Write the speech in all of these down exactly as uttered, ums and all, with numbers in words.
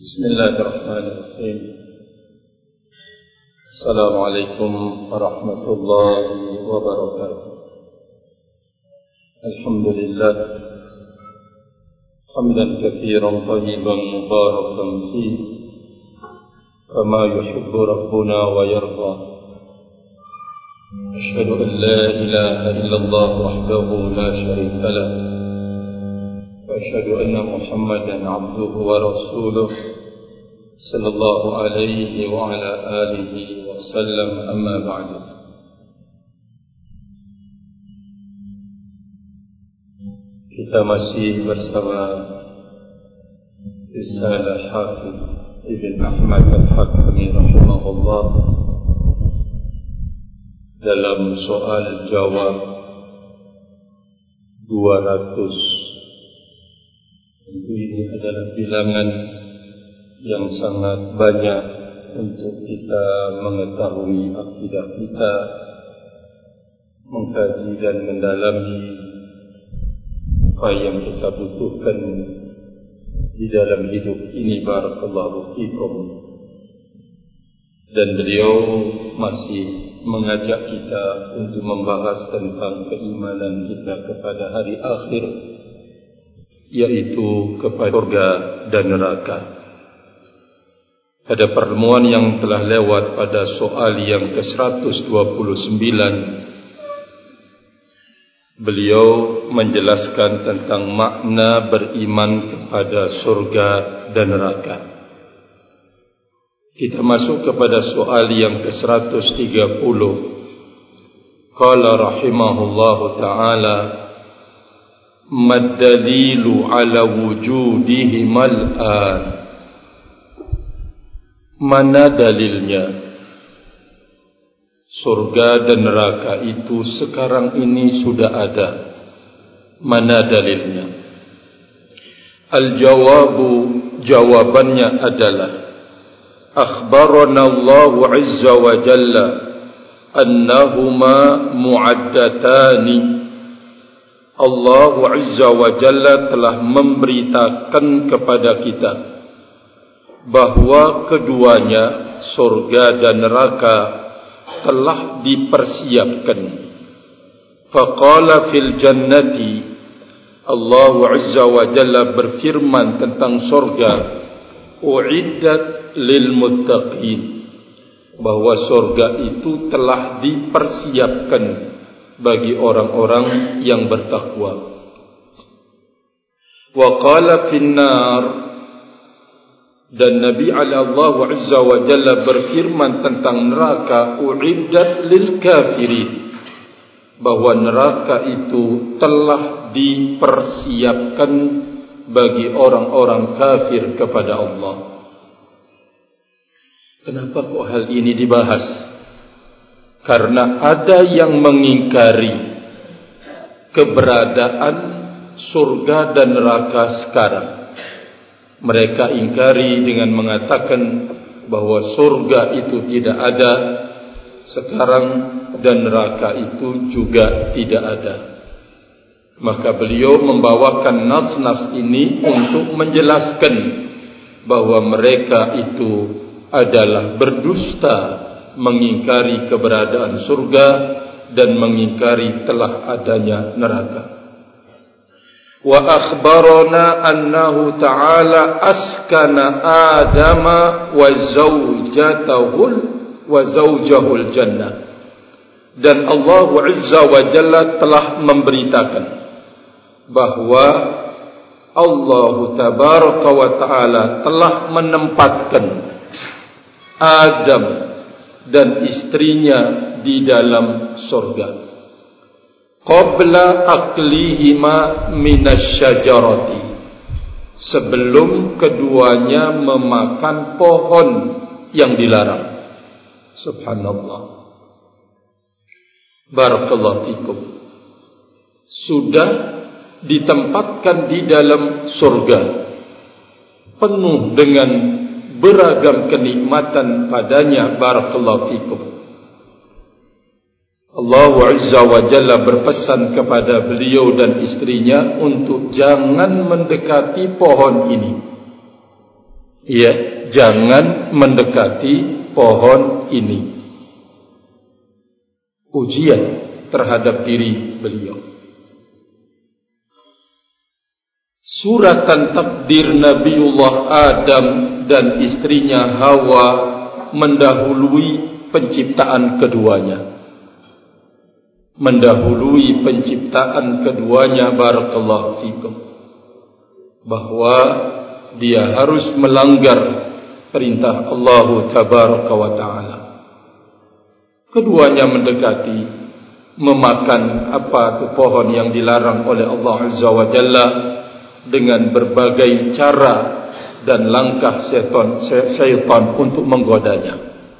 Bismillahirrahmanirrahim. Assalamualaikum warahmatullahi wabarakatuh. Alhamdulillah hamdan katsiran thayyiban mubarakan fihi kama yuhibbu rabbuna wa yarda. Asyhadu an la ilaha illallah wahdahu la syarika lah wa asyhadu anna Muhammadan abduhu wa rasuluh sallallahu alaihi wa ala alihi wa sallam, amma ba'du. Kita masih bersama Risalah Hafidh Ibn Ahmad Al-Hakami rahimahullah dalam soal jawab dua ratus. Tentu ini adalah bilangan yang sangat banyak untuk kita mengetahui akidah kita, mengkaji dan mendalami apa yang kita butuhkan di dalam hidup ini. Barakallahu fikum. Dan beliau masih mengajak kita untuk membahas tentang keimanan kita kepada hari akhir, yaitu kepada surga dan neraka. Pada pertemuan yang telah lewat pada soal yang ke seratus dua puluh sembilan, beliau menjelaskan tentang makna beriman kepada surga dan neraka. Kita masuk kepada soal yang ke seratus tiga puluh. Qala rahimahullahu ta'ala, mad-dalilu ala wujudihimal an. Mana dalilnya surga dan neraka itu sekarang ini sudah ada? Mana dalilnya? Al-jawabu, jawabannya adalah akhbarana Allah azza wa jalla annahuma mu'addatani. Allah azza wa jalla telah memberitakan kepada kita bahwa keduanya, surga dan neraka, telah dipersiapkan. Faqala fil jannati, Allah azza wa jalla berfirman tentang surga, uiddat lil muttaqin, bahwa surga itu telah dipersiapkan bagi orang-orang yang bertakwa. Wa qala fin nar, dan Nabi Allah azza wa jalla berfirman tentang neraka, uiddat lil kafirin, bahwa neraka itu telah dipersiapkan bagi orang-orang kafir kepada Allah. Kenapa kok hal ini dibahas? Karena ada yang mengingkari keberadaan surga dan neraka sekarang. Mereka ingkari dengan mengatakan bahwa surga itu tidak ada sekarang dan neraka itu juga tidak ada. Maka beliau membawakan nas-nas ini untuk menjelaskan bahwa mereka itu adalah berdusta, mengingkari keberadaan surga dan mengingkari telah adanya neraka. Wa akhbarana annahu ta'ala askana Adama wa zawjatahul wa zawjahul jannah. Dan Allah azza wa jalla telah memberitakan bahwa Allah tabaraka wa ta'ala telah menempatkan Adam dan istrinya di dalam surga qabla aklihima minasyajarati, sebelum keduanya memakan pohon yang dilarang. Subhanallah. Barakallahu fikum. Sudah ditempatkan di dalam surga, penuh dengan beragam kenikmatan padanya. Barakallahu fikum. Allah azza wa jalla berpesan kepada beliau dan istrinya untuk jangan mendekati pohon ini. Ya, jangan mendekati pohon ini. Ujian terhadap diri beliau. Suratan takdir Nabiullah Adam dan istrinya Hawa mendahului penciptaan keduanya. Mendahului penciptaan keduanya, barakallahu fikum. Bahwa dia harus melanggar perintah Allah tabaraka wa ta'ala. Keduanya mendekati, memakan apa itu pohon yang dilarang oleh Allah Azza wa Jalla dengan berbagai cara dan langkah syaitan, syaitan untuk menggodanya.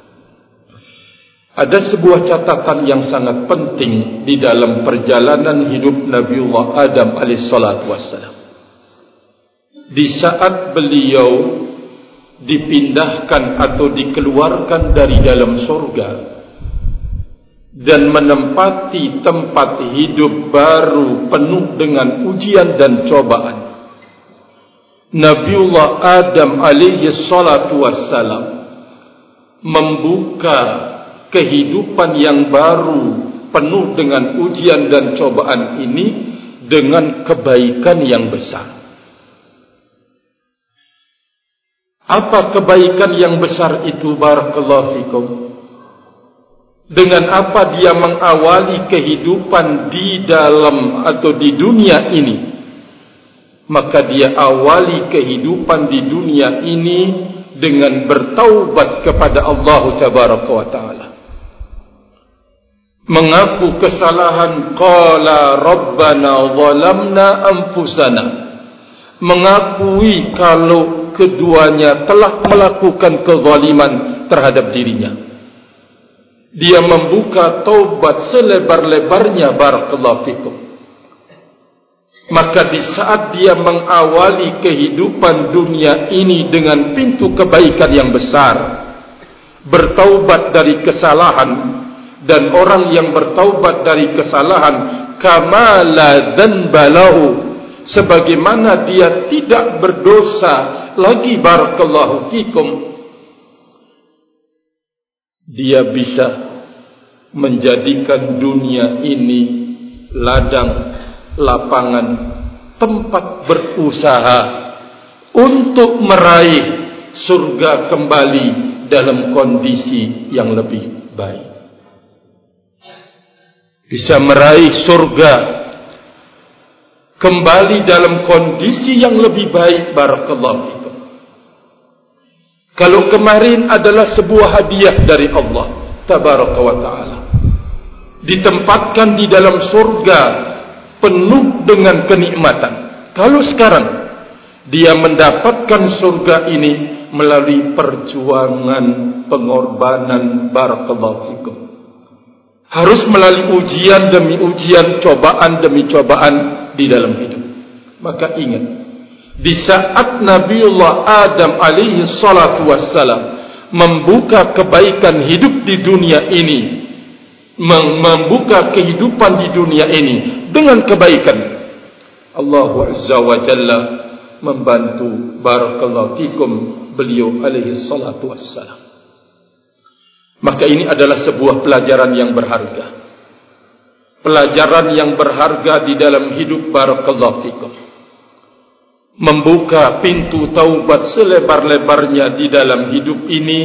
Ada sebuah catatan yang sangat penting di dalam perjalanan hidup Nabiullah Adam alaihissalatu wassalam. Di saat beliau dipindahkan atau dikeluarkan dari dalam surga dan menempati tempat hidup baru penuh dengan ujian dan cobaan, Nabiullah Adam alaihi salatu wassalam membuka kehidupan yang baru penuh dengan ujian dan cobaan ini dengan kebaikan yang besar. Apa kebaikan yang besar itu, barakallahu fikum? Dengan apa dia mengawali kehidupan di dalam atau di dunia ini? Maka dia awali kehidupan di dunia ini dengan bertaubat kepada Allah tabaraka wa ta'ala. Mengaku kesalahan, qala rabbana zalamna anfusana. Mengakui kalau keduanya telah melakukan kezaliman terhadap dirinya. Dia membuka taubat selebar-lebarnya, barakallahu fikum. Maka di saat dia mengawali kehidupan dunia ini dengan pintu kebaikan yang besar, bertaubat dari kesalahan, dan orang yang bertaubat dari kesalahan kamala dan balau, sebagaimana dia tidak berdosa lagi, barakallahu fikum, dia bisa menjadikan dunia ini ladang, lapangan, tempat berusaha untuk meraih surga kembali dalam kondisi yang lebih baik. Bisa meraih surga kembali dalam kondisi yang lebih baik, barakallahu fikum. Kalau kemarin adalah sebuah hadiah dari Allah tabaraka wa ta'ala, ditempatkan di dalam surga penuh dengan kenikmatan. Kalau sekarang dia mendapatkan surga ini melalui perjuangan, pengorbanan, barakallahu fikum, harus melalui ujian demi ujian, cobaan demi cobaan di dalam hidup. Maka ingat, di saat Nabiullah Adam alaihi salatu wassalam membuka kebaikan hidup di dunia ini, membuka kehidupan di dunia ini dengan kebaikan, Allah Azza wa Jalla membantu, barakallahu fikum, beliau alaihi salatu wassalam. Maka ini adalah sebuah pelajaran yang berharga, pelajaran yang berharga di dalam hidup, barakallahu fikum. Membuka pintu taubat selebar-lebarnya di dalam hidup ini,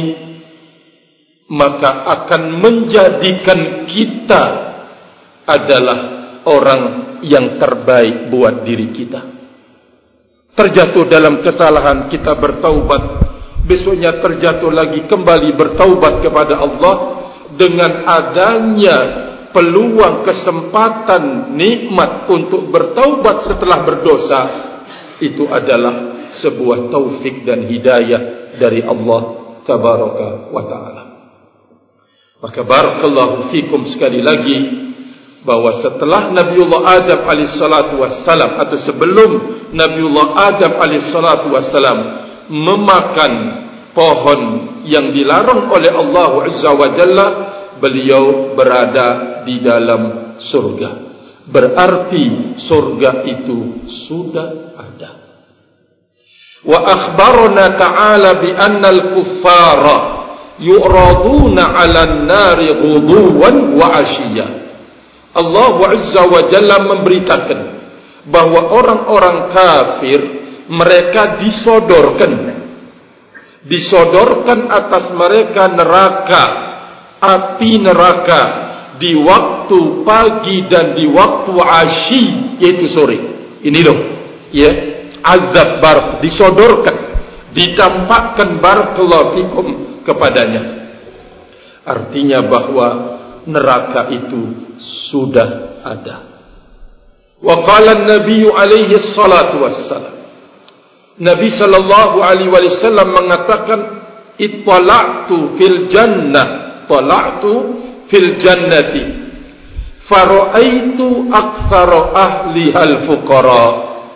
maka akan menjadikan kita adalah orang yang terbaik buat diri kita. Terjatuh dalam kesalahan, kita bertaubat, besoknya terjatuh lagi, kembali bertaubat kepada Allah. Dengan adanya peluang, kesempatan, nikmat untuk bertaubat setelah berdosa, itu adalah sebuah taufik dan hidayah dari Allah tabaraka wa ta'ala. Maka barakallahu fikum sekali lagi, bahwa setelah Nabiullah Adam alaihissalatu wassalam, atau sebelum Nabiullah Adam alaihissalatu wassalam memakan pohon yang dilarang oleh Allah Azza wa Jalla, beliau berada di dalam surga. Berarti surga itu sudah ada. Wa akhbarana ta'ala bi anna al-kuffara yu'raduna 'alan nari ghuduwan wa 'ashiyya. Allah Azza wa Jalla memberitakan bahwa orang-orang kafir mereka disodorkan disodorkan atas mereka neraka, api neraka di waktu pagi dan di waktu asyi, yaitu sore. Ini loh, ya, azab bar disodorkan, ditampakkan barakallahu fikum kepadanya. Artinya bahwa neraka itu sudah ada. Wa qala an-nabiy alaihi salatu wassalam, Nabi sallallahu alaihi wasallam mengatakan, ittala'tu fil jannah, tala'tu fil jannati fara'aitu aktsara ahliha al-fuqara.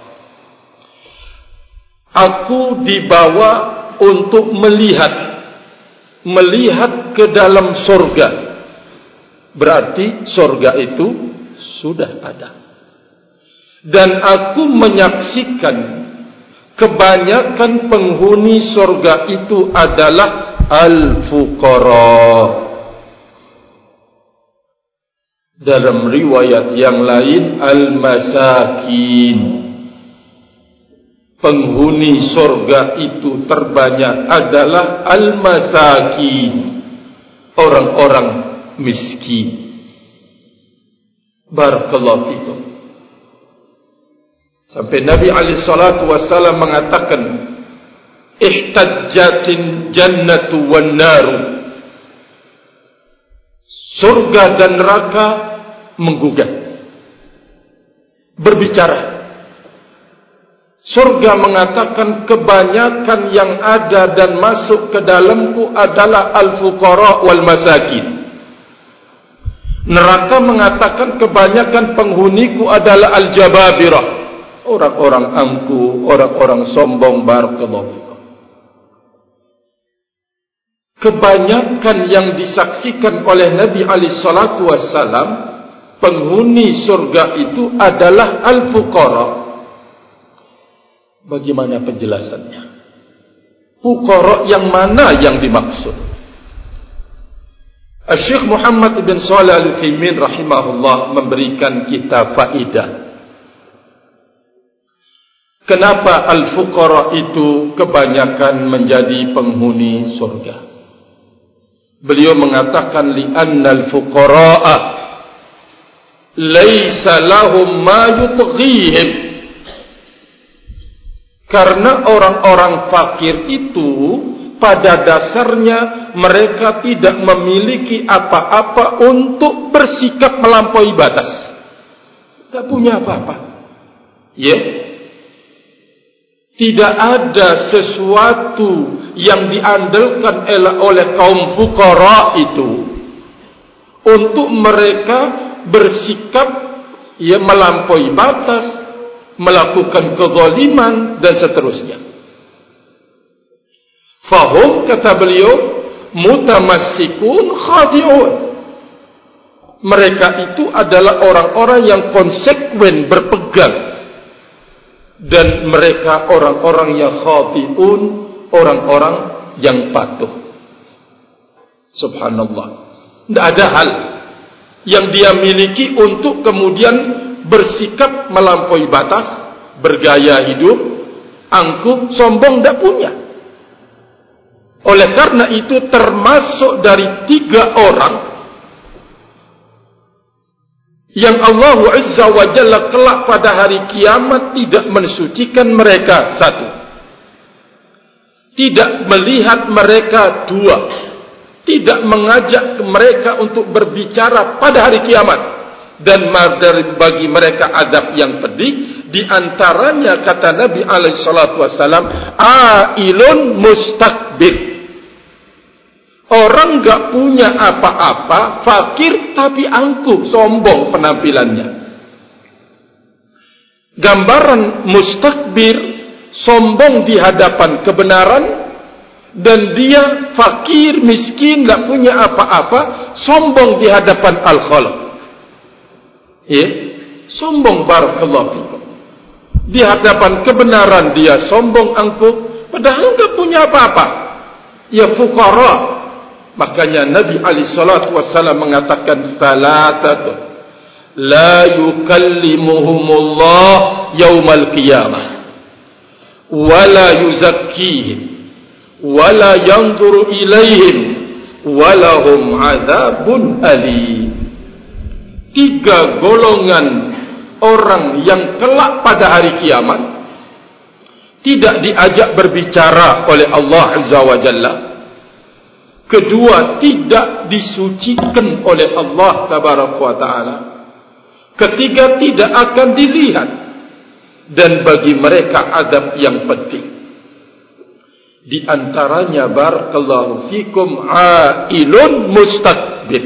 Aku dibawa untuk melihat melihat ke dalam surga. Berarti surga itu sudah ada. Dan aku menyaksikan kebanyakan penghuni surga itu adalah al-fuqara. Dalam riwayat yang lain, al-masakin. Penghuni surga itu terbanyak adalah al-masakin, orang-orang miskin. Barakallahu fikum. Sampai Nabi alaihi salatu wassalam mengatakan, ihtajjatin jannatu wan naru. Surga dan neraka menggugat, berbicara. Surga mengatakan kebanyakan yang ada dan masuk ke dalamku adalah al-fuqara wal masakin. Neraka mengatakan kebanyakan penghuniku adalah al-jababirah, orang-orang angkuh, orang-orang sombong. Barakallahu fikum. Kebanyakan yang disaksikan oleh Nabi alaihi salatu wassalam, penghuni surga itu adalah al-fuqara. Bagaimana penjelasannya? Fuqara yang mana yang dimaksud? Syekh Muhammad bin Shalih Al-Utsaimin rahimahullah memberikan kita faedah. Kenapa al-fuqara itu kebanyakan menjadi penghuni surga? Beliau mengatakan, li'anna al-fuqara'a laisa lahum ma yutghihim. Karena orang-orang fakir itu pada dasarnya mereka tidak memiliki apa-apa untuk bersikap melampaui batas. Tak punya apa-apa. Ya. Yeah. Tidak ada sesuatu yang diandalkan oleh kaum fuqara itu untuk mereka bersikap ya melampaui batas, melakukan kezaliman dan seterusnya. Fahum, kata beliau, mutamassikun khadi'un. Mereka itu adalah orang-orang yang konsekuen berpegang, dan mereka orang-orang yang khadi'un, orang-orang yang patuh. Subhanallah. Tidak ada hal yang dia miliki untuk kemudian bersikap melampaui batas, bergaya hidup, angkuh, sombong, tidak punya. Oleh karena itu termasuk dari tiga orang yang Allah Azza wa Jalla kelak pada hari kiamat tidak mensucikan mereka. Satu, tidak melihat mereka. Dua, tidak mengajak mereka untuk berbicara pada hari kiamat. Dan bagi mereka adab yang pedih. Di antaranya kata Nabi alaihi salatu wassalam, ailun mustakbir, orang enggak punya apa-apa, fakir tapi angkuh, sombong penampilannya. Gambaran mustakbir, sombong di hadapan kebenaran, dan dia fakir, miskin, enggak punya apa-apa, sombong di hadapan al-Khaliq. Ya, sombong. Barakallahu fikum. Di hadapan kebenaran dia sombong angkuh, padahal enggak punya apa-apa. Ya fuqara. Makanya Nabi alaihi salatu wassalam mengatakan salatatu la yukallimuhumullah yaumal qiyamah wa la yuzakkihim wa la yanzuru ilaihim wa lahum adzabun alim. Tiga golongan orang yang kelak pada hari kiamat tidak diajak berbicara oleh Allah Azza wa Jalla. Kedua, tidak disucikan oleh Allah Tabaraka wa Ta'ala. Ketiga, tidak akan dilihat. Dan bagi mereka azab yang pedih. Di antaranya barakallahu fikum ailun mustakbir.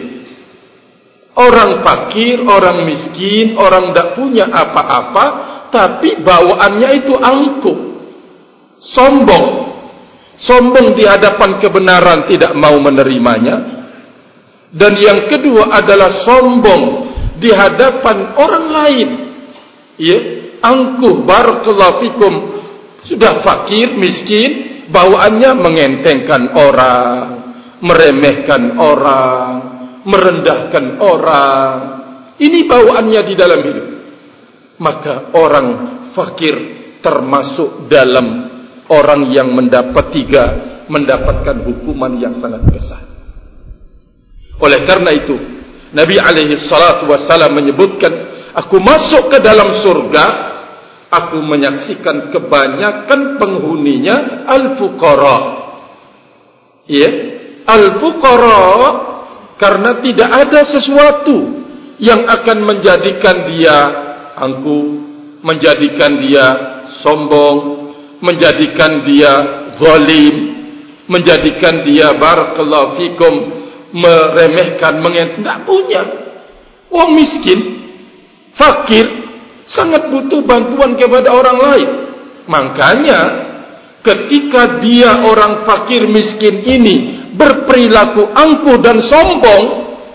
Orang fakir, orang miskin, orang tidak punya apa-apa, tapi bawaannya itu angkuh, sombong. Sombong di hadapan kebenaran, tidak mau menerimanya. Dan yang kedua adalah sombong di hadapan orang lain. Ya, angkuh barakallahu fikum, sudah fakir, miskin, bawaannya mengentengkan orang, meremehkan orang, merendahkan orang. Ini bawaannya di dalam hidup. Maka orang fakir termasuk dalam orang yang mendapat tiga, mendapatkan hukuman yang sangat besar. Oleh karena itu, Nabi alaihi salatu wassalam menyebutkan, aku masuk ke dalam surga, aku menyaksikan kebanyakan penghuninya al-fuqara. Ya, al-fuqara karena tidak ada sesuatu yang akan menjadikan dia angkuh, menjadikan dia sombong, menjadikan dia zalim, menjadikan dia barakallahu fikum meremehkan, mengentek. Tidak punya. Wong miskin, fakir, sangat butuh bantuan kepada orang lain. Makanya ketika dia orang fakir miskin ini berperilaku angkuh dan sombong,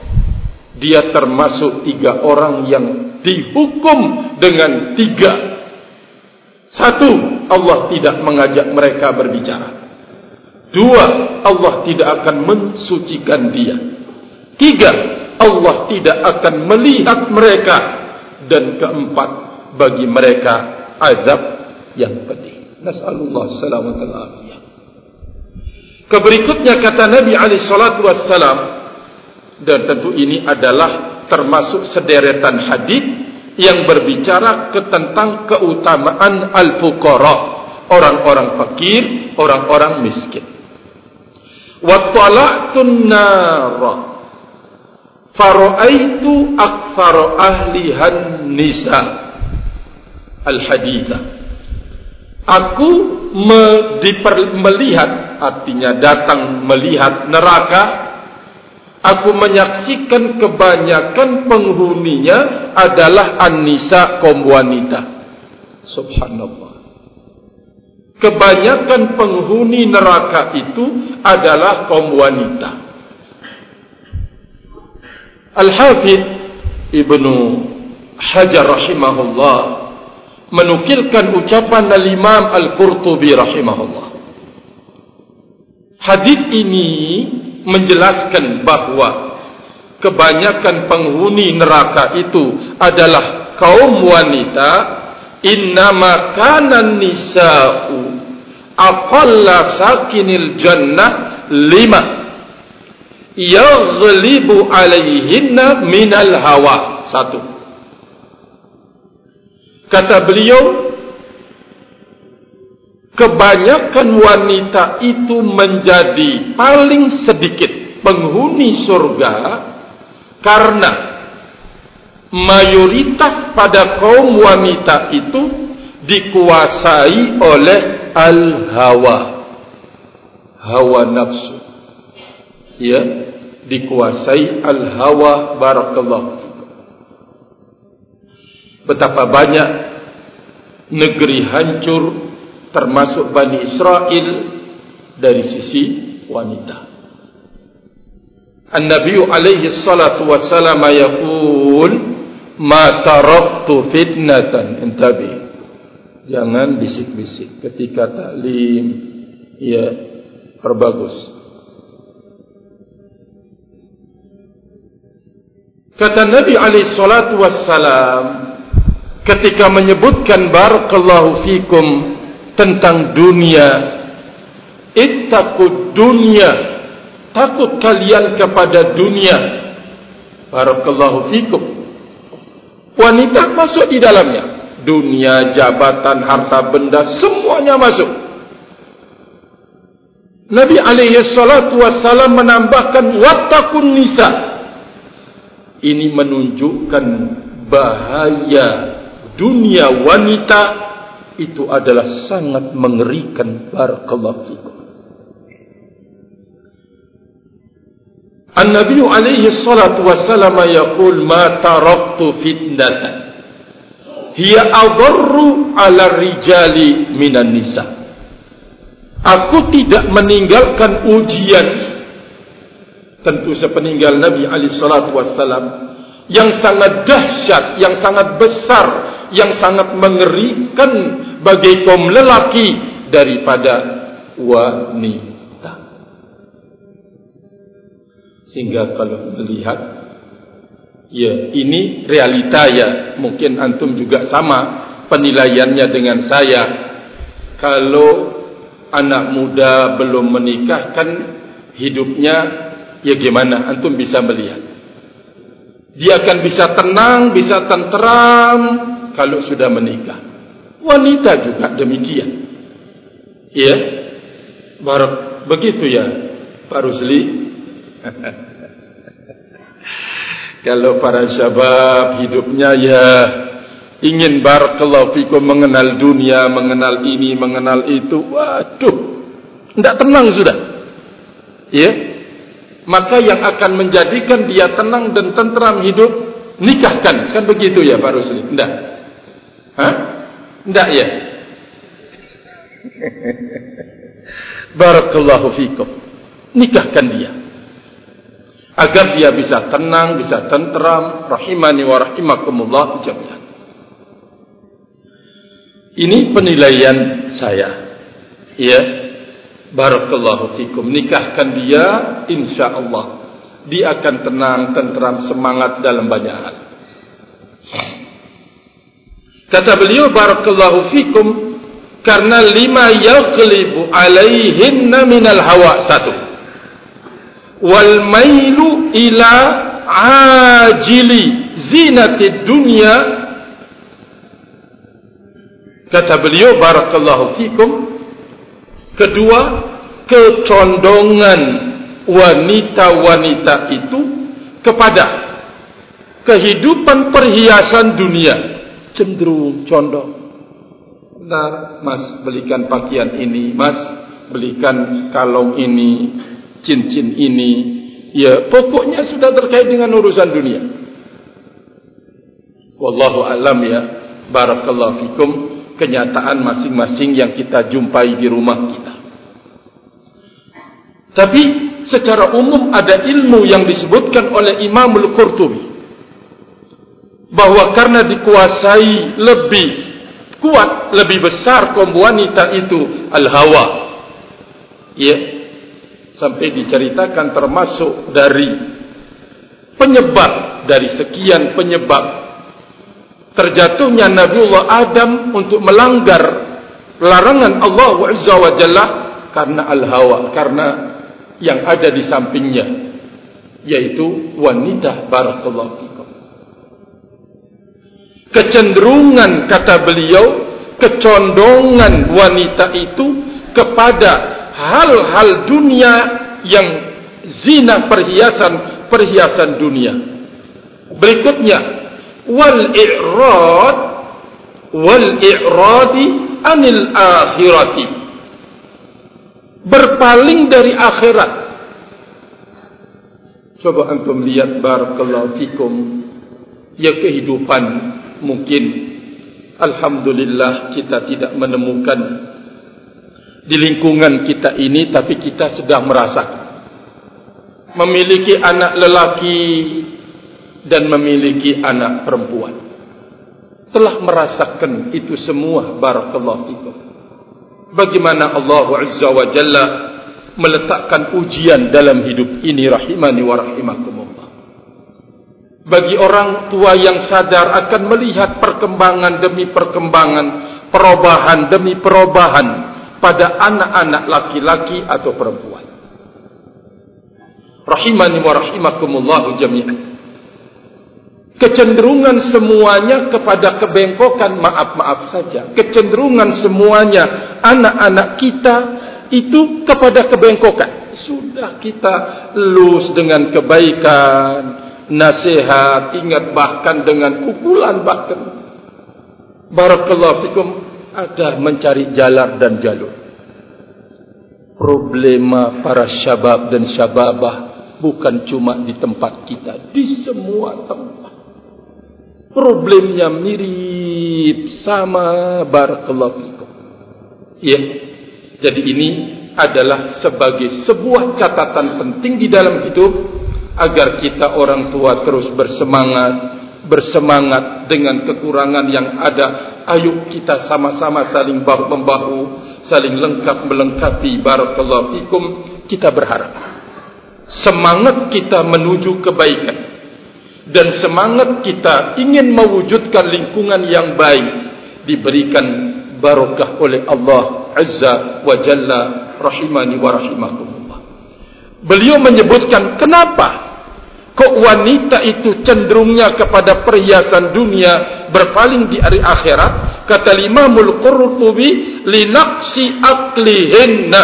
dia termasuk tiga orang yang dihukum dengan tiga. Satu, Allah tidak mengajak mereka berbicara. Dua, Allah tidak akan mensucikan dia. Tiga, Allah tidak akan melihat mereka. Dan keempat, bagi mereka azab yang pedih. Nas'alullah salamat al-afiyah. Keberikutnya kata Nabi alaihi salatu wassalam, dan tentu ini adalah termasuk sederetan hadis yang berbicara ke tentang keutamaan al-fuqara, orang-orang fakir, orang-orang miskin. Wa tala'tun nara fara'aitu aktsara ahlihan nisa. Al-haditha. Aku me, diper, melihat, artinya datang melihat neraka. Aku menyaksikan kebanyakan penghuninya adalah an-nisa, kaum wanita. Subhanallah. Kebanyakan penghuni neraka itu adalah kaum wanita. Al-Hafidh Ibnu Hajar rahimahullah menukilkan ucapan al-Imam Al-Qurtubi rahimahullah. Hadis ini menjelaskan bahawa kebanyakan penghuni neraka itu adalah kaum wanita. Innama kana nisa'u aqalla sakinil jannah lima yaghlibu alaihinna minal hawa. Satu, kata beliau, kebanyakan wanita itu menjadi paling sedikit penghuni surga karena mayoritas pada kaum wanita itu dikuasai oleh al-hawa, hawa nafsu. Ya, dikuasai al-hawa. Barakallahu fikum. Betapa banyak negeri hancur termasuk Bani Israel dari sisi wanita. An-Nabi alaihi salatu wassalam yaqul ma taraktu fitnatan, intabi, Jangan bisik-bisik ketika taklim, ya, perbagus. Kata Nabi alaihi salatu wassalam ketika menyebutkan barakallahu fikum tentang dunia, ittaqud dunya, takut kalian kepada dunia. Barakallahu fikum. Wanita masuk di dalamnya. Dunia, jabatan, harta benda, semuanya masuk. Nabi alaihi salatu wassalam menambahkan wattaqun nisa. Ini menunjukkan bahaya dunia wanita itu adalah sangat mengerikan. Barakallahu fikum. An-Nabi alaihi salatu wassalam yaqul ma taraktu fitnatan hiya adarru ala rijali minan nisa. Aku tidak meninggalkan ujian, tentu sepeninggal Nabi alaihi salatu wassalam, yang sangat dahsyat, yang sangat besar, yang sangat mengerikan bagi kaum lelaki daripada wanita. Sehingga kalau melihat, ya ini realita ya, mungkin antum juga sama penilaiannya dengan saya. Kalau anak muda belum menikah kan hidupnya ya gimana, antum bisa melihat. Dia akan bisa tenang, bisa tenteram kalau sudah menikah. Wanita juga demikian. Ya, barak begitu ya, Pak Rusli. Kalau para syabab hidupnya ya ingin barakallahu fikum mengenal dunia, mengenal ini, mengenal itu, waduh, tidak tenang sudah. Ya, maka yang akan menjadikan dia tenang dan tenteram hidup, nikahkan, kan begitu ya Pak Rusli? Tidak? Hah? Tidak ya? Barakallahu fikum. Nikahkan dia, agar dia bisa tenang, bisa tenteram. Rahimani wa rahimakumullah jami'an. Ini penilaian saya. Ya, barakallahu fikum. Nikahkan dia, insyaallah dia akan tenang, tenteram, semangat dalam banyak hal. Kata beliau barakallahu fikum, karena lima yaghlibu alaihinna minal hawa, satu, wal mailu ila ajili zinatid dunya. Kata beliau barakallahu fikum, kedua, kecondongan wanita-wanita itu kepada kehidupan perhiasan dunia, cenderung condong. Bentar, mas belikan pakaian ini, mas belikan kalung ini, cincin ini, ya pokoknya sudah terkait dengan urusan dunia. Wallahu alam ya, barakallahu fikum, kenyataan masing-masing yang kita jumpai di rumah kita. Tapi secara umum ada ilmu yang disebutkan oleh Imamul Qurtubi, bahwa karena dikuasai lebih kuat, lebih besar kaum wanita itu al-hawa, ya, sampai diceritakan termasuk dari penyebab, dari sekian penyebab terjatuhnya Nabiullah Adam untuk melanggar larangan Allah Azza wa Jalla, karena al-hawa, karena yang ada di sampingnya, yaitu wanita. Barakallahu fikum. Kecenderungan, kata beliau, kecondongan wanita itu kepada hal-hal dunia yang zina, perhiasan, perhiasan dunia. Berikutnya, wal i'rad wal i'radi anil akhirati, berpaling dari akhirat. Coba antum lihat barakallahu fikum, ya kehidupan mungkin alhamdulillah kita tidak menemukan di lingkungan kita ini, tapi kita sudah merasakan memiliki anak lelaki dan memiliki anak perempuan. telah merasakan itu semua. Barakallahu fikum. Bagaimana Allah Azza wa Jalla meletakkan ujian dalam hidup ini, rahimani wa rahimakumullah. Bagi orang tua yang sadar akan melihat perkembangan demi perkembangan, perubahan demi perubahan pada anak-anak laki-laki atau perempuan. Rahimani wa rahimakumullah jami'an. Kecenderungan semuanya kepada kebengkokan, maaf-maaf saja. Kecenderungan semuanya anak-anak kita itu kepada kebengkokan. Sudah kita lus dengan kebaikan, nasihat, ingat bahkan dengan pukulan bahkan. Barakallahu fikum, ada mencari jalan dan jalur. Problema para syabab dan syababah bukan cuma di tempat kita, di semua tempat. Problemnya mirip sama. Barakallahu fikum. Ya. Jadi ini adalah sebagai sebuah catatan penting di dalam hidup agar kita orang tua terus bersemangat, bersemangat dengan kekurangan yang ada. Ayo kita sama-sama saling bahu-membahu, saling lengkap melengkapi. Barakallahu fikum. Kita berharap semangat kita menuju kebaikan dan semangat kita ingin mewujudkan lingkungan yang baik diberikan barakah oleh Allah Azza wa Jalla, rahimani wa rahimakumullah. Beliau menyebutkan kenapa kok wanita itu cenderungnya kepada perhiasan dunia, berpaling di hari akhirat. Kata Imamul Qurtubi, linaqsi aqlihinna,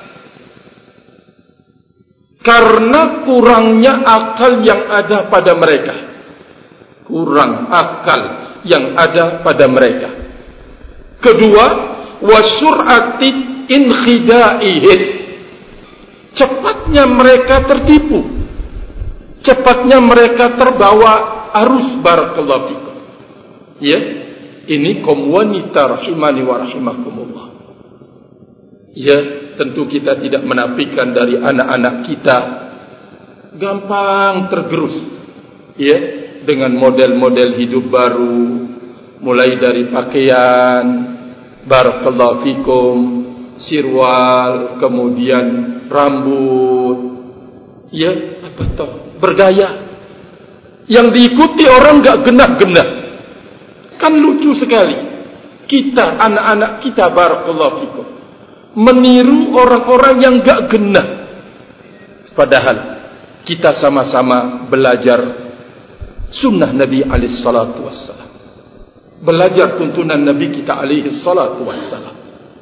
karena kurangnya akal yang ada pada mereka. Kurang akal yang ada pada mereka. Kedua, wasur'ati inkhidaihin, cepatnya mereka tertipu, cepatnya mereka terbawa arus. Barakallahu fikum. Ya, ini kaum wanita rahimani wa rahimakumullah. Ya, tentu kita tidak menafikan dari anak-anak kita gampang tergerus, ya, dengan model-model hidup baru, mulai dari pakaian, barakallahu fikum, sirwal, kemudian rambut, ya, apa toh, bergaya yang diikuti orang enggak genah-genah. Kan lucu sekali kita, anak-anak kita, barakallahu fikum, meniru orang-orang yang enggak genah. Padahal kita sama-sama belajar sunnah Nabi alaihi salatu wassalam, belajar tuntunan Nabi kita alaihi salatu wassalam.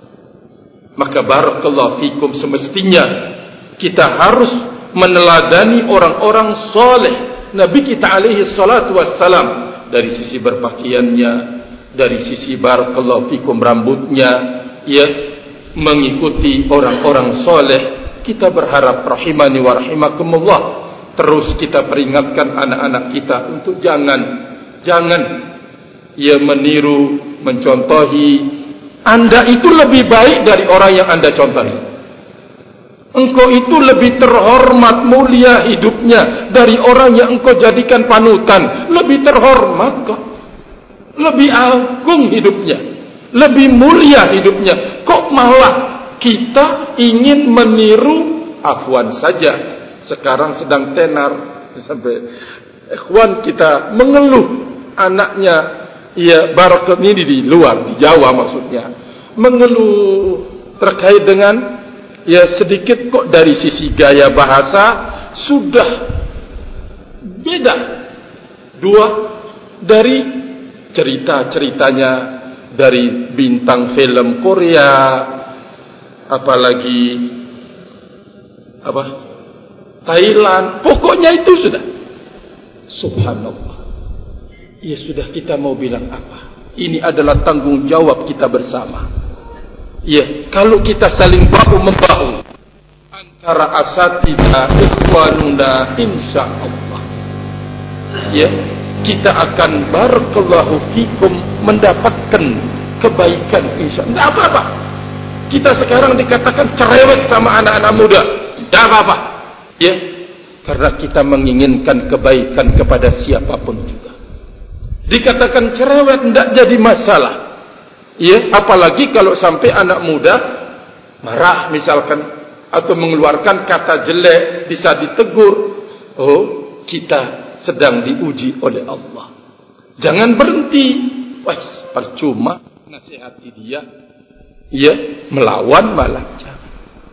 Maka barakallahu fikum, semestinya kita harus meneladani orang-orang saleh Nabi kita alaihi salatu wassalam, dari sisi berpakaiannya, dari sisi barakallahu fikum rambutnya, ya, mengikuti orang-orang saleh. Kita berharap rahimani wa rahimakumullah, terus kita peringatkan anak-anak kita untuk jangan jangan ya meniru, mencontohi. Anda itu lebih baik dari orang yang Anda contohi. Engkau itu lebih terhormat, mulia hidupnya dari orang yang engkau jadikan panutan. Lebih terhormat kok, lebih agung hidupnya, lebih mulia hidupnya. Kok malah kita ingin meniru? Afwan saja, sekarang sedang tenar sampai ikhwan kita mengeluh anaknya, ya, barakat ini di luar, di Jawa maksudnya, mengeluh terkait dengan, ya, sedikit kok dari sisi gaya bahasa sudah beda. Dua, dari cerita-ceritanya dari bintang film Korea, apalagi apa Thailand, pokoknya itu sudah subhanallah. Ya sudah, kita mau bilang apa? Ini adalah tanggung jawab kita bersama. Ya, kalau kita saling bahu-membahu antara asatidzah ikhwanuna, insyaallah, ya, kita akan barakallahu fikum mendapatkan kebaikan insyaallah. Tidak apa-apa kita sekarang dikatakan cerewet sama anak-anak muda, tidak apa-apa, ya, karena kita menginginkan kebaikan kepada siapapun juga. Dikatakan cerewet tidak jadi masalah. Ya, apalagi kalau sampai anak muda marah misalkan atau mengeluarkan kata jelek, bisa ditegur. Oh, kita sedang diuji oleh Allah. Jangan berhenti. Wah, percuma nasihati dia. Ya, melawan malah jangan.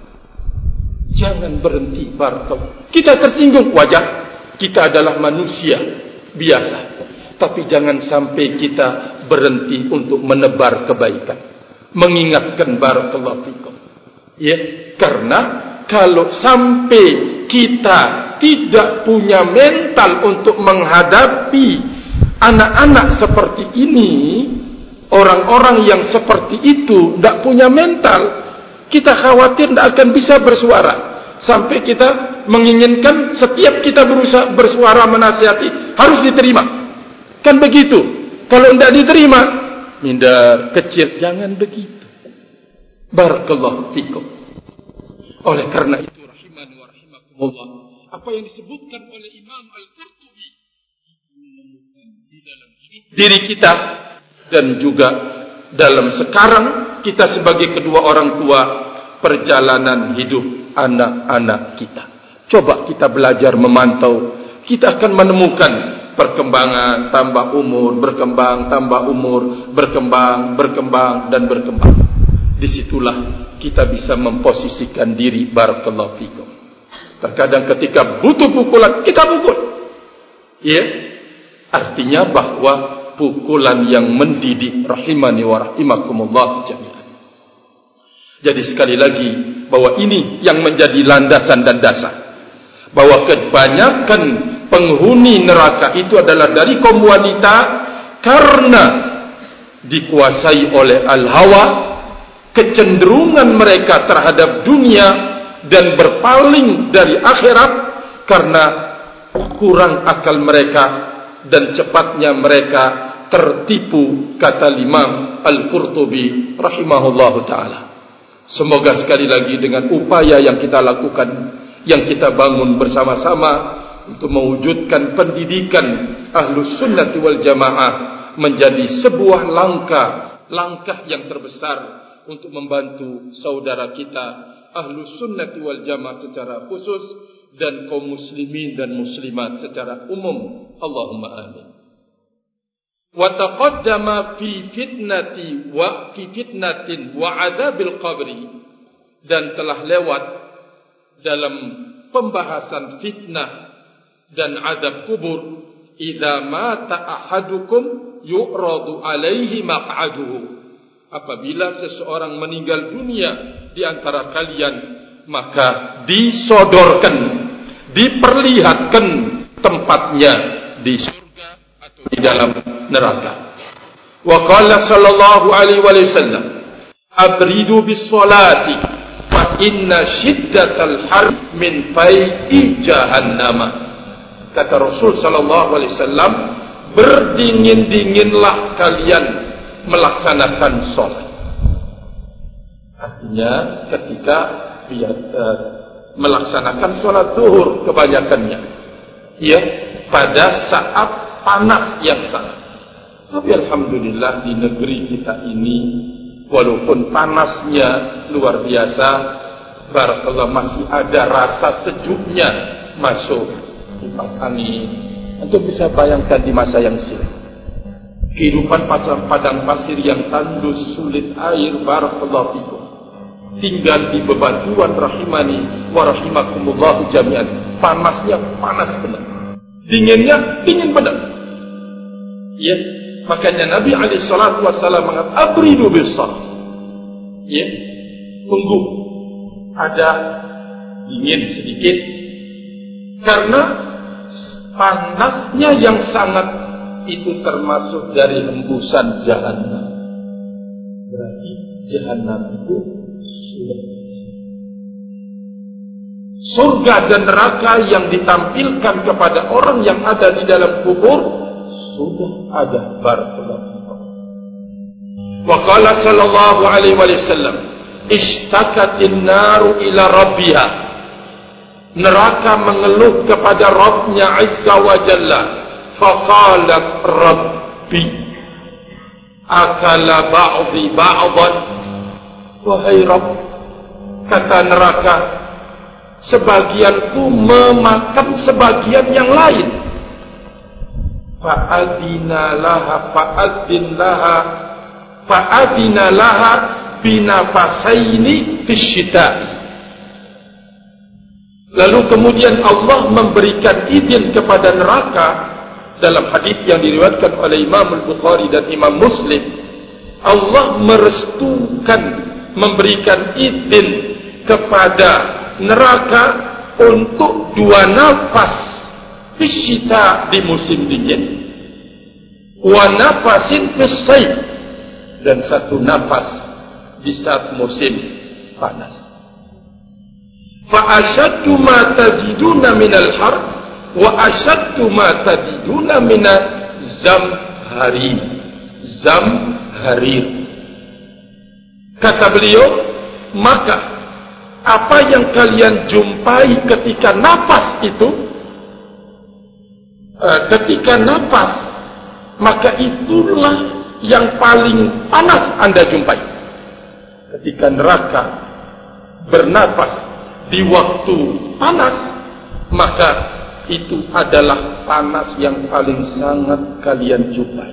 Jangan berhenti. Barakallah. Kita tersinggung, wajar. Kita adalah manusia biasa. Tapi jangan sampai kita berhenti untuk menebar kebaikan, mengingatkan barakallahu fikum. Ya, karena kalau sampai kita tidak punya mental untuk menghadapi anak-anak seperti ini, orang-orang yang seperti itu tidak punya mental, kita khawatir tidak akan bisa bersuara. Sampai kita menginginkan setiap kita berusaha bersuara menasihati harus diterima. Kan begitu. Kalau tidak diterima, minder, kecil. Jangan begitu. Barakallahu fikum. Oleh karena itu, rahimani wa rahimakumullah, apa yang disebutkan oleh Imam Al-Qurtubi di dalam diri kita dan juga dalam sekarang kita sebagai kedua orang tua, perjalanan hidup anak-anak kita. Coba kita belajar memantau, kita akan menemukan perkembangan, tambah umur, berkembang, tambah umur, berkembang, berkembang, dan berkembang. Disitulah kita bisa memposisikan diri, barakallahu fikum. Terkadang ketika butuh pukulan, kita pukul. Ya, artinya bahwa pukulan yang mendidik, rahimani wa rahimakumullah jami'an. Jadi sekali lagi, bahwa ini yang menjadi landasan dan dasar. Bahwa kebanyakan penghuni neraka itu adalah dari kaum wanita karena dikuasai oleh al-hawa, kecenderungan mereka terhadap dunia dan berpaling dari akhirat karena kurang akal mereka dan cepatnya mereka tertipu, kata Imam Al-Qurtubi rahimahullahu ta'ala. Semoga sekali lagi dengan upaya yang kita lakukan, yang kita bangun bersama-sama untuk mewujudkan pendidikan Ahlus Sunnati wal Jamaah menjadi sebuah langkah, langkah yang terbesar untuk membantu saudara kita Ahlus Sunnati wal Jamaah secara khusus dan kaum muslimin dan muslimat secara umum. Allahumma amin. Wa taqaddama fi fitnati wa fi fitnatin wa adzabil qabri, dan telah lewat dalam pembahasan fitnah dan azab kubur. Idza mata ahadukum yu'radu alaihi maq'aduhu, apabila seseorang meninggal dunia di antara kalian, maka disodorkan, diperlihatkan tempatnya di surga atau di dalam neraka. Wa qala sallallahu alaihi wasallam, abridu bis salati fa inna shiddatal har min fai'i jahannam. Kata Rasul sallallahu alaihi wasallam, berdingin-dinginlah kalian melaksanakan sholat. Artinya ketika dia uh, melaksanakan sholat zuhur kebanyakannya, ya, pada saat panas yang sangat. Tapi alhamdulillah di negeri kita ini, walaupun panasnya luar biasa, barakallah, masih ada rasa sejuknya masuk kipas angin. Untuk bisa bayangkan di masa yang silam, kehidupan pasang padang pasir yang tandus, sulit air, barakallahu fikum, tinggal di bebatuan, rahimani wa rahimakumullah jami'an. Panasnya panas benar, dinginnya dingin benar. Ya, makanya Nabi alaihi salatu wasallam mengatakan abridu bis salat. Ya, tunggu ada dingin sedikit karena panasnya yang sangat itu termasuk dari hembusan jahannam. Berarti jahannam itu sudah, surga dan neraka yang ditampilkan kepada orang yang ada di dalam kubur sudah ada. Barakallahu. Wa qala sallallahu alaihi wasallam, ishtakatin naru ila rabbiha, neraka mengeluh kepada Rabbnya Azza wa Jalla. Faqalat Rabb Rabbi akala ba'dhi ba'dan. Wahai Rabb, kata neraka, sebagianku memakan sebagian yang lain. Fa'adina laha fa'adin laha fa'adina laha binafasaini fisyita'i. Lalu kemudian Allah memberikan izin kepada neraka dalam hadis yang diriwayatkan oleh Imam Al-Bukhari dan Imam Muslim. Allah merestukan, memberikan izin kepada neraka untuk dua nafas fisyita di musim dingin, wa nafasin fis-sayf, dan satu nafas di saat musim panas. Fa ashaddu ma tajiduna minal har wa ashaddu ma tajiduna minaz zamharir. Zamharir. Kata beliau, maka apa yang kalian jumpai ketika nafas itu, ketika nafas, maka itulah yang paling panas Anda jumpai. Ketika neraka bernafas di waktu panas, maka itu adalah panas yang paling sangat kalian jumpai.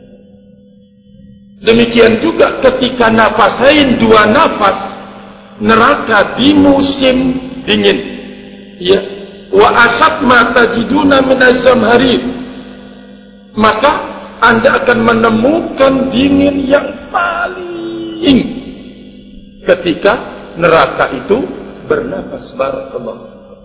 Demikian juga ketika nafasain dua nafas neraka di musim dingin, ya, wa asad ma tajiduna minaz zamharir, maka Anda akan menemukan dingin yang paling ketika neraka itu bernafas. Barakallahu fikum.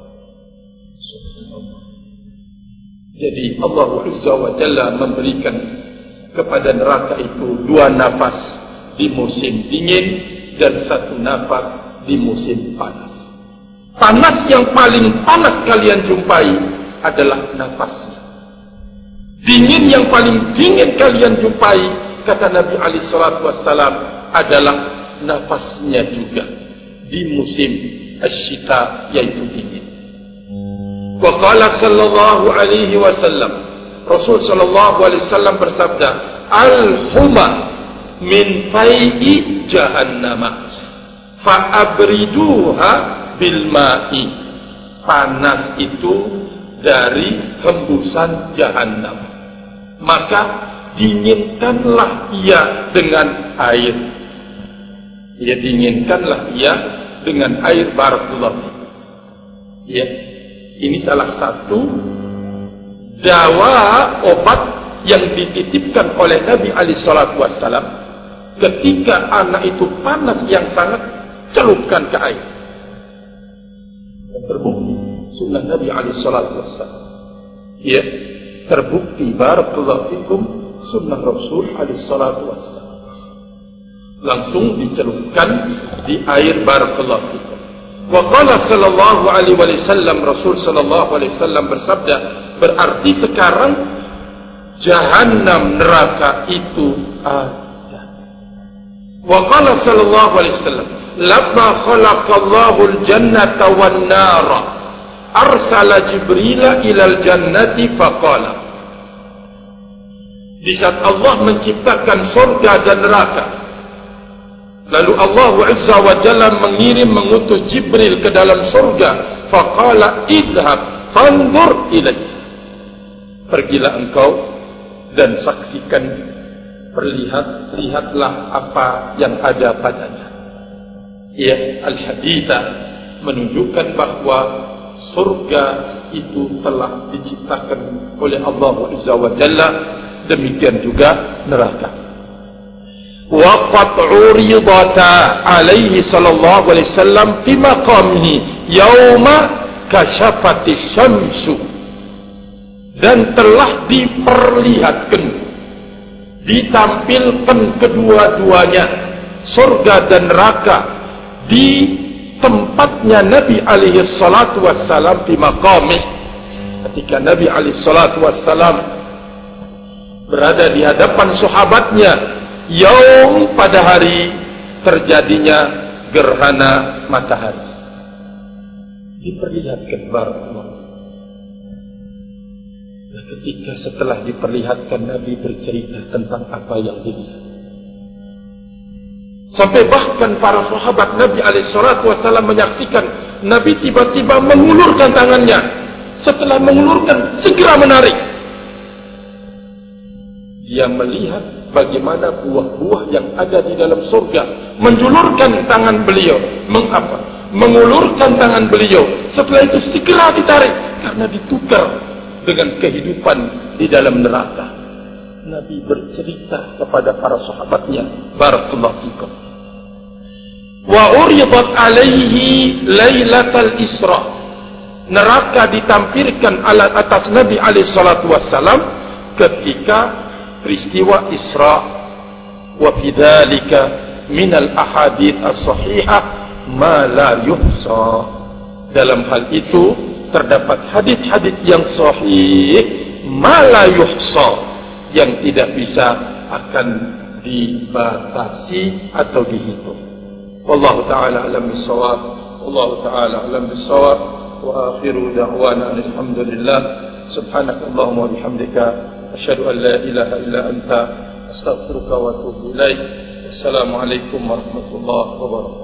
Jadi Allah Azza wa Jalla memberikan kepada neraka itu dua nafas di musim dingin dan satu nafas di musim panas. Panas yang paling panas kalian jumpai adalah nafasnya. Dingin yang paling dingin kalian jumpai, kata Nabi alaihi salatu wassalam, adalah nafasnya juga di musim asyita, yaitu dingin. Wa qala sallallahu alaihi wasallam, Rasul sallallahu alaihi wasallam bersabda, al-huma min fai'i jahannama fa'abriduha bil ma'i. Panas itu dari hembusan jahannam, maka dinginkanlah ia dengan air. Ya, dinginkanlah ia dengan air. Barakallahu. Ya, ini salah satu dawa obat yang dititipkan oleh Nabi alaihi salatu wassalam. Ketika anak itu panas yang sangat, celupkan ke air. Terbukti sunnah Nabi alaihi salatu wassalam. Ya, terbukti barakallahu fikum sunnah Rasul alaihi salatu wassalam. Langsung dicelupkan di air. Barakallahu fikum. Wa qala sallallahu alaihi wasallam, Rasul sallallahu alaihi wasallam bersabda, berarti sekarang jahannam, neraka itu ada. Wa qala sallallahu alaihi wasallam, lamma khalaqallahu al-jannata wan-nara arsala Jibrila ilal jannati faqala. Di saat Allah menciptakan surga dan neraka, lalu Allah Azza wa Jalla mengirim, mengutus Jibril ke dalam surga. Faqala idhab fanzur ilaih, pergilah engkau dan saksikan, perlihat, lihatlah apa yang ada padanya. Ya, al-haditha menunjukkan bahwa surga itu telah diciptakan oleh Allah Azza wa Jalla, demikian juga neraka. Waqat uridata alaihi sallallahu alaihi wasallam fi maqamihi yauma kasyafati syamsu, dan telah diperlihatkan, ditampilkan kedua-duanya, surga dan neraka, di tempatnya Nabi alaihi salatu wassalam fi maqami, ketika Nabi alaihi salatu wassalam berada di hadapan sahabatnya, yaum, pada hari terjadinya gerhana matahari. Diperlihatkan barakallahu. ketika setelah diperlihatkan Nabi bercerita tentang apa yang dilihat. Sampai bahkan para sahabat Nabi alaihi salatu wasallam menyaksikan Nabi tiba-tiba mengulurkan tangannya. Setelah mengulurkan, segera menarik. Dia melihat bagaimana buah-buah yang ada di dalam surga menjulurkan tangan beliau. Mengapa? Mengulurkan tangan beliau. Setelah itu segera ditarik karena ditukar dengan kehidupan di dalam neraka. Nabi bercerita kepada para sahabatnya, barakallahu fikum. Wa uridat alaihi lailatal Isra. Neraka ditampilkan atas Nabi alaihi salatu wassalam ketika peristiwa Isra. Wa fidzalika minal ahadits as-sahihah ma la yuhsa. Dalam hal itu terdapat hadis-hadis yang sahih ma la yuhsa, yang tidak bisa akan dibatasi atau dihitung. Wallahu ta'ala alam bis-shawab. Wallahu ta'ala alam bis-shawab. Wa akhiru da'wana alhamdulillah. Subhanakallahumma wa bihamdika asyhadu an la ilaha illa anta astaghfiruka wa atubu ilaik. Assalamualaikum warahmatullahi wabarakatuh.